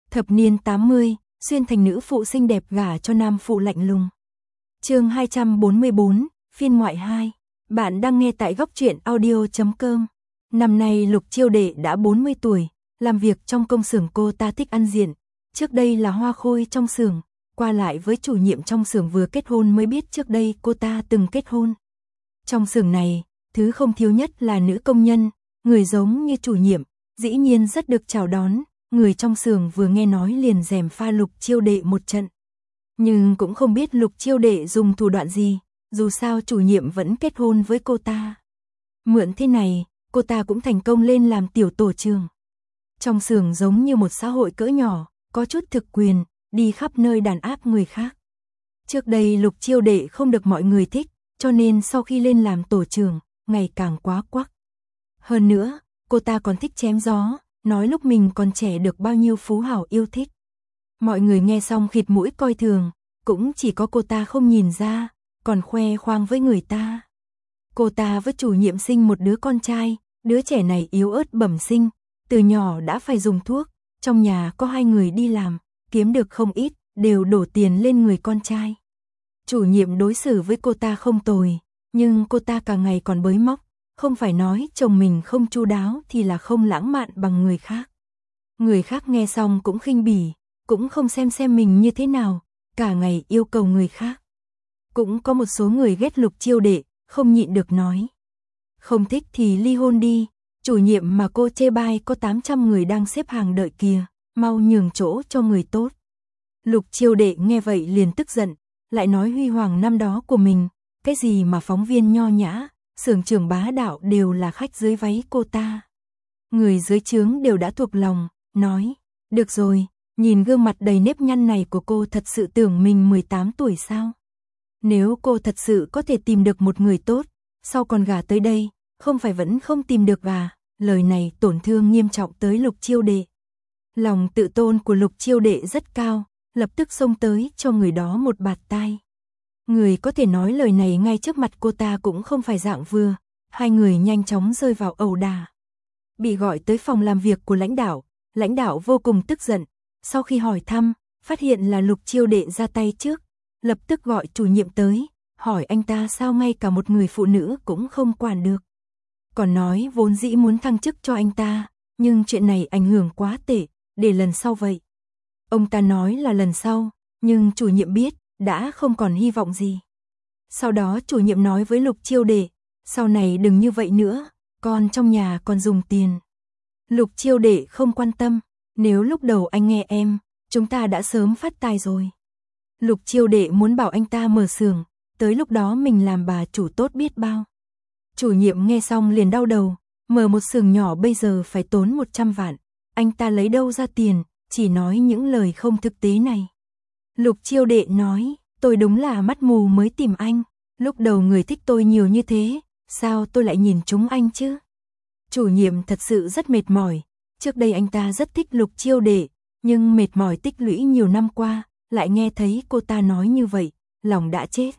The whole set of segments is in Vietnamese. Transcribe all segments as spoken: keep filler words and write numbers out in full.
Thập niên tám mươi, xuyên thành nữ phụ xinh đẹp gả cho nam phụ lạnh lùng. Chương hai trăm bốn mươi bốn, phiên ngoại hai. Bạn đang nghe tại góc truyện audio chấm com. Năm nay Lục Chiêu Đệ đã bốn mươi tuổi, làm việc trong công xưởng cô ta thích ăn diện. Trước đây là hoa khôi trong xưởng, qua lại với chủ nhiệm trong xưởng vừa kết hôn mới biết trước đây cô ta từng kết hôn. Trong xưởng này, thứ không thiếu nhất là nữ công nhân, người giống như chủ nhiệm, dĩ nhiên rất được chào đón. Người trong xưởng vừa nghe nói liền gièm pha Lục Chiêu Đệ một trận. Nhưng cũng không biết Lục Chiêu Đệ dùng thủ đoạn gì, dù sao chủ nhiệm vẫn kết hôn với cô ta. Mượn thế này, cô ta cũng thành công lên làm tiểu tổ trưởng. Trong xưởng giống như một xã hội cỡ nhỏ, có chút thực quyền, đi khắp nơi đàn áp người khác. Trước đây Lục Chiêu Đệ không được mọi người thích, cho nên sau khi lên làm tổ trưởng, ngày càng quá quắc. Hơn nữa, cô ta còn thích chém gió, nói lúc mình còn trẻ được bao nhiêu phú hào yêu thích. Mọi người nghe xong khịt mũi coi thường, cũng chỉ có cô ta không nhìn ra, còn khoe khoang với người ta. Cô ta với chủ nhiệm sinh một đứa con trai, đứa trẻ này yếu ớt bẩm sinh, từ nhỏ đã phải dùng thuốc, trong nhà có hai người đi làm, kiếm được không ít, đều đổ tiền lên người con trai. Chủ nhiệm đối xử với cô ta không tồi, nhưng cô ta cả ngày còn bới móc, không phải nói chồng mình không chu đáo thì là không lãng mạn bằng người khác. Người khác nghe xong cũng khinh bỉ, cũng không xem xem mình như thế nào, cả ngày yêu cầu người khác. Cũng có một số người ghét Lục Chiêu Đệ, không nhịn được nói. Không thích thì ly hôn đi, chủ nhiệm mà cô chê bai có tám trăm người đang xếp hàng đợi kìa, mau nhường chỗ cho người tốt. Lục Chiêu Đệ nghe vậy liền tức giận, lại nói huy hoàng năm đó của mình, cái gì mà phóng viên nho nhã, xưởng trưởng bá đạo đều là khách dưới váy cô ta. Người dưới trướng đều đã thuộc lòng, nói, được rồi, nhìn gương mặt đầy nếp nhăn này của cô thật sự tưởng mình mười tám tuổi sao? Nếu cô thật sự có thể tìm được một người tốt, sau còn gả tới đây, không phải vẫn không tìm được à? Lời này tổn thương nghiêm trọng tới Lục Chiêu Đệ. Lòng tự tôn của Lục Chiêu Đệ rất cao, lập tức xông tới cho người đó một bạt tai. Người có thể nói lời này ngay trước mặt cô ta cũng không phải dạng vừa, hai người nhanh chóng rơi vào ẩu đả. Bị gọi tới phòng làm việc của lãnh đạo, lãnh đạo vô cùng tức giận, sau khi hỏi thăm, phát hiện là Lục Chiêu Đệ ra tay trước, lập tức gọi chủ nhiệm tới, hỏi anh ta sao ngay cả một người phụ nữ cũng không quản được. Còn nói vốn dĩ muốn thăng chức cho anh ta, nhưng chuyện này ảnh hưởng quá tệ, để lần sau vậy. Ông ta nói là lần sau, nhưng chủ nhiệm biết, đã không còn hy vọng gì. Sau đó chủ nhiệm nói với Lục Chiêu Đệ, sau này đừng như vậy nữa, con trong nhà còn dùng tiền. Lục Chiêu Đệ không quan tâm, nếu lúc đầu anh nghe em, chúng ta đã sớm phát tài rồi. Lục Chiêu Đệ muốn bảo anh ta mở xưởng, tới lúc đó mình làm bà chủ tốt biết bao. Chủ nhiệm nghe xong liền đau đầu, mở một xưởng nhỏ bây giờ phải tốn một trăm vạn, anh ta lấy đâu ra tiền, chỉ nói những lời không thực tế này. Lục Chiêu Đệ nói, tôi đúng là mắt mù mới tìm anh, lúc đầu người thích tôi nhiều như thế, sao tôi lại nhìn trúng anh chứ? Chủ nhiệm thật sự rất mệt mỏi, trước đây anh ta rất thích Lục Chiêu Đệ, nhưng mệt mỏi tích lũy nhiều năm qua, lại nghe thấy cô ta nói như vậy, lòng đã chết.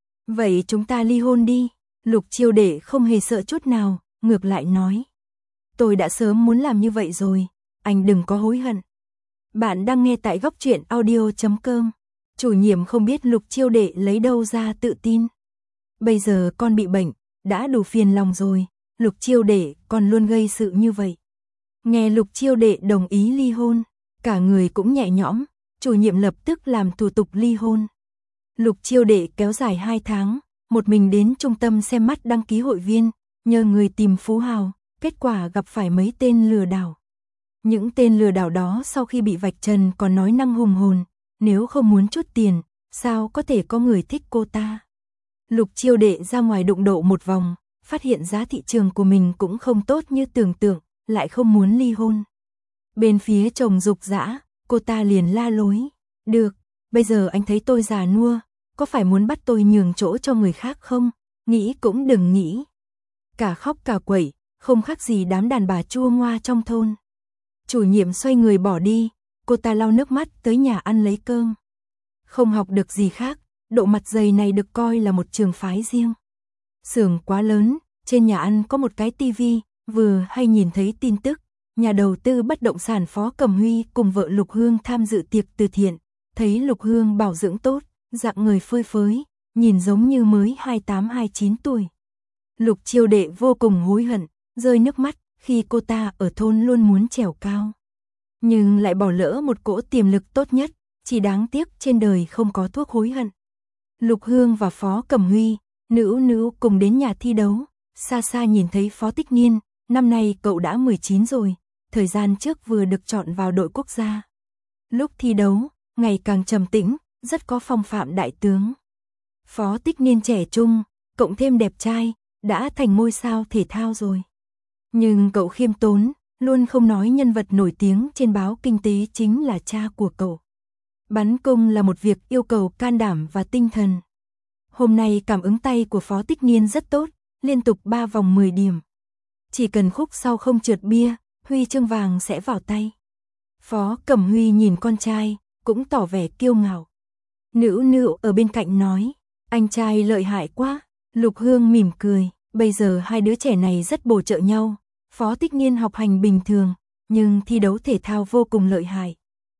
Vậy chúng ta ly hôn đi, Lục Chiêu Đệ không hề sợ chút nào, ngược lại nói. Tôi đã sớm muốn làm như vậy rồi, anh đừng có hối hận. Bạn đang nghe tại góc truyện audio chấm com. Chủ nhiệm không biết Lục Chiêu Đệ lấy đâu ra tự tin. Bây giờ con bị bệnh, đã đủ phiền lòng rồi, Lục Chiêu Đệ còn luôn gây sự như vậy. Nghe Lục Chiêu Đệ đồng ý ly hôn, cả người cũng nhẹ nhõm, chủ nhiệm lập tức làm thủ tục ly hôn. Lục Chiêu Đệ kéo dài hai tháng, một mình đến trung tâm xem mắt đăng ký hội viên, nhờ người tìm phú hào, kết quả gặp phải mấy tên lừa đảo. Những tên lừa đảo đó sau khi bị vạch trần còn nói năng hùng hồn, nếu không muốn chút tiền, sao có thể có người thích cô ta. Lục Chiêu Đệ ra ngoài đụng độ một vòng, phát hiện giá thị trường của mình cũng không tốt như tưởng tượng, lại không muốn ly hôn. Bên phía chồng dục dã, cô ta liền la lối, được, bây giờ anh thấy tôi già nua, có phải muốn bắt tôi nhường chỗ cho người khác không? Nghĩ cũng đừng nghĩ. Cả khóc cả quẩy, không khác gì đám đàn bà chua ngoa trong thôn. Chủ nhiệm xoay người bỏ đi, cô ta lau nước mắt tới nhà ăn lấy cơm. Không học được gì khác, độ mặt dày này được coi là một trường phái riêng. Xưởng quá lớn, trên nhà ăn có một cái tivi, vừa hay nhìn thấy tin tức, nhà đầu tư bất động sản Phó Cẩm Huy cùng vợ Lục Hương tham dự tiệc từ thiện, thấy Lục Hương bảo dưỡng tốt, dạng người phơi phới, nhìn giống như mới hai mươi tám hai mươi chín tuổi. Lục Chiêu Đệ vô cùng hối hận, rơi nước mắt khi cô ta ở thôn luôn muốn trèo cao. Nhưng lại bỏ lỡ một cỗ tiềm lực tốt nhất, chỉ đáng tiếc trên đời không có thuốc hối hận. Lục Hương và Phó Cẩm Huy, nữ nữ cùng đến nhà thi đấu, xa xa nhìn thấy Phó Tích Niên, năm nay cậu đã mười chín rồi, thời gian trước vừa được chọn vào đội quốc gia. Lúc thi đấu, ngày càng trầm tĩnh, rất có phong phạm đại tướng. Phó Tích Niên trẻ trung, cộng thêm đẹp trai, đã thành ngôi sao thể thao rồi. Nhưng cậu khiêm tốn, luôn không nói nhân vật nổi tiếng trên báo kinh tế chính là cha của cậu. Bắn cung là một việc yêu cầu can đảm và tinh thần. Hôm nay cảm ứng tay của Phó Tích Niên rất tốt, liên tục ba vòng mười điểm. Chỉ cần khúc sau không trượt bia, huy chương vàng sẽ vào tay. Phó Cẩm Huy nhìn con trai, cũng tỏ vẻ kiêu ngạo. Nữ nữ ở bên cạnh nói, anh trai lợi hại quá. Lục Hương mỉm cười, bây giờ hai đứa trẻ này rất bổ trợ nhau. Phó Tích Niên học hành bình thường, nhưng thi đấu thể thao vô cùng lợi hại.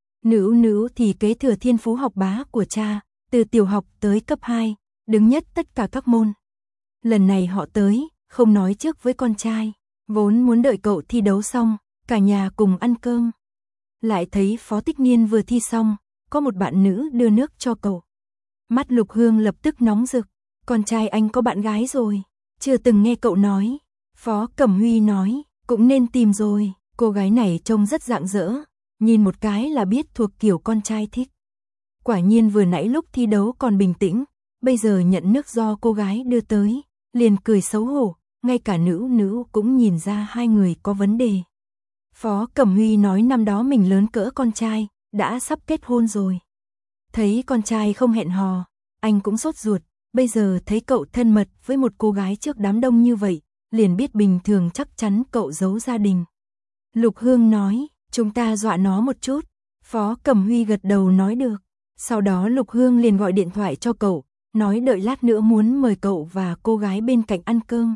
Nữ nữ thì kế thừa thiên phú học bá của cha, từ tiểu học tới cấp hai, đứng nhất tất cả các môn. Lần này họ tới, không nói trước với con trai, vốn muốn đợi cậu thi đấu xong, cả nhà cùng ăn cơm. Lại thấy Phó Tích Niên vừa thi xong, có một bạn nữ đưa nước cho cậu. Mắt Lục Hương lập tức nóng rực, con trai anh có bạn gái rồi, chưa từng nghe cậu nói. Phó Cẩm Huy nói, cũng nên tìm rồi, cô gái này trông rất rạng rỡ, nhìn một cái là biết thuộc kiểu con trai thích. Quả nhiên vừa nãy lúc thi đấu còn bình tĩnh, bây giờ nhận nước do cô gái đưa tới, liền cười xấu hổ, ngay cả nữ nữ cũng nhìn ra hai người có vấn đề. Phó Cẩm Huy nói năm đó mình lớn cỡ con trai, đã sắp kết hôn rồi. Thấy con trai không hẹn hò, anh cũng sốt ruột, bây giờ thấy cậu thân mật với một cô gái trước đám đông như vậy, liền biết bình thường chắc chắn cậu giấu gia đình. Lục Hương nói, chúng ta dọa nó một chút. Phó Cẩm Huy gật đầu nói được. Sau đó Lục Hương liền gọi điện thoại cho cậu, nói đợi lát nữa muốn mời cậu và cô gái bên cạnh ăn cơm.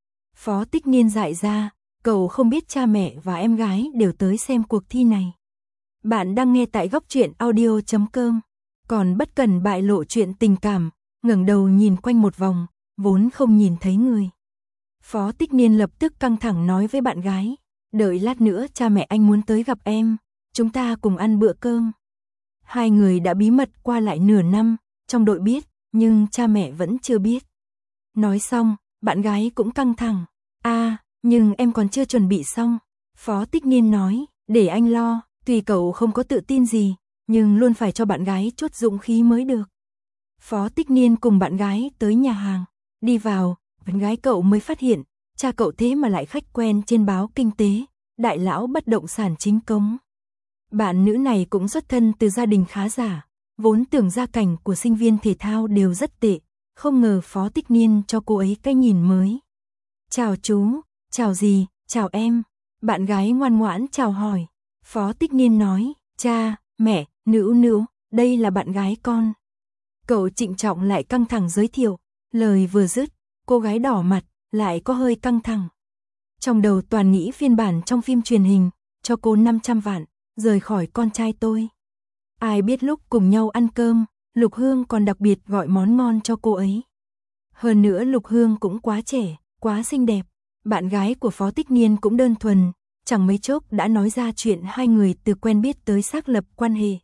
Phó Tích Niên dại ra, cậu không biết cha mẹ và em gái đều tới xem cuộc thi này. Bạn đang nghe tại góc truyện audio chấm com. Còn bất cần bại lộ chuyện tình cảm, ngẩng đầu nhìn quanh một vòng, vốn không nhìn thấy người. Phó Tích Niên lập tức căng thẳng nói với bạn gái, đợi lát nữa cha mẹ anh muốn tới gặp em, chúng ta cùng ăn bữa cơm. Hai người đã bí mật qua lại nửa năm, trong đội biết, nhưng cha mẹ vẫn chưa biết. Nói xong, bạn gái cũng căng thẳng, à, nhưng em còn chưa chuẩn bị xong. Phó Tích Niên nói, để anh lo, tuy cậu không có tự tin gì, nhưng luôn phải cho bạn gái chút dũng khí mới được. Phó Tích Niên cùng bạn gái tới nhà hàng, đi vào, bạn gái cậu mới phát hiện, cha cậu thế mà lại khách quen trên báo kinh tế, đại lão bất động sản chính cống. Bạn nữ này cũng xuất thân từ gia đình khá giả, vốn tưởng gia cảnh của sinh viên thể thao đều rất tệ, không ngờ Phó Tích Niên cho cô ấy cái nhìn mới. Chào chú, chào dì, chào em. Bạn gái ngoan ngoãn chào hỏi. Phó Tích Niên nói, cha, mẹ, nữ nữ, đây là bạn gái con. Cậu trịnh trọng lại căng thẳng giới thiệu, lời vừa dứt, cô gái đỏ mặt, lại có hơi căng thẳng. Trong đầu toàn nghĩ phiên bản trong phim truyền hình, cho cô năm trăm vạn, rời khỏi con trai tôi. Ai biết lúc cùng nhau ăn cơm, Lục Hương còn đặc biệt gọi món ngon cho cô ấy. Hơn nữa Lục Hương cũng quá trẻ, quá xinh đẹp. Bạn gái của Phó Tích Niên cũng đơn thuần, chẳng mấy chốc đã nói ra chuyện hai người từ quen biết tới xác lập quan hệ.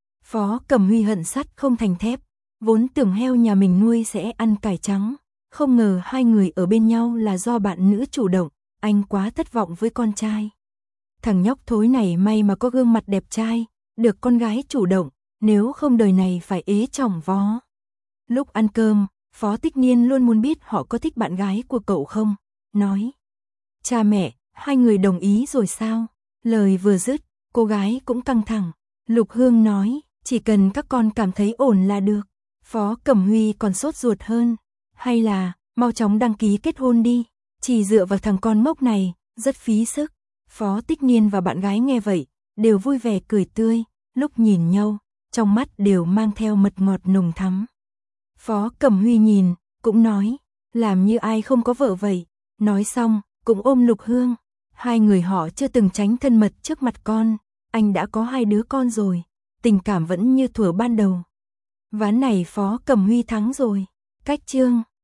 Phó Cẩm Huy hận sắt không thành thép, vốn tưởng heo nhà mình nuôi sẽ ăn cải trắng, không ngờ hai người ở bên nhau là do bạn nữ chủ động, anh quá thất vọng với con trai. Thằng nhóc thối này may mà có gương mặt đẹp trai, được con gái chủ động, nếu không đời này phải ế chỏng vó. Lúc ăn cơm, Phó Tích Niên luôn muốn biết họ có thích bạn gái của cậu không, nói. Cha mẹ, hai người đồng ý rồi sao? Lời vừa dứt, cô gái cũng căng thẳng. Lục Hương nói, chỉ cần các con cảm thấy ổn là được. Phó Cẩm Huy còn sốt ruột hơn. Hay là, mau chóng đăng ký kết hôn đi. Chỉ dựa vào thằng con mốc này, rất phí sức. Phó Tích Niên và bạn gái nghe vậy, đều vui vẻ cười tươi, lúc nhìn nhau, trong mắt đều mang theo mật ngọt nồng thắm. Phó Cẩm Huy nhìn, cũng nói, làm như ai không có vợ vậy. Nói xong, cũng ôm Lục Hương. Hai người họ chưa từng tránh thân mật trước mặt con, anh đã có hai đứa con rồi, tình cảm vẫn như thuở ban đầu. Ván này Phó Cẩm Huy thắng rồi. Cách chương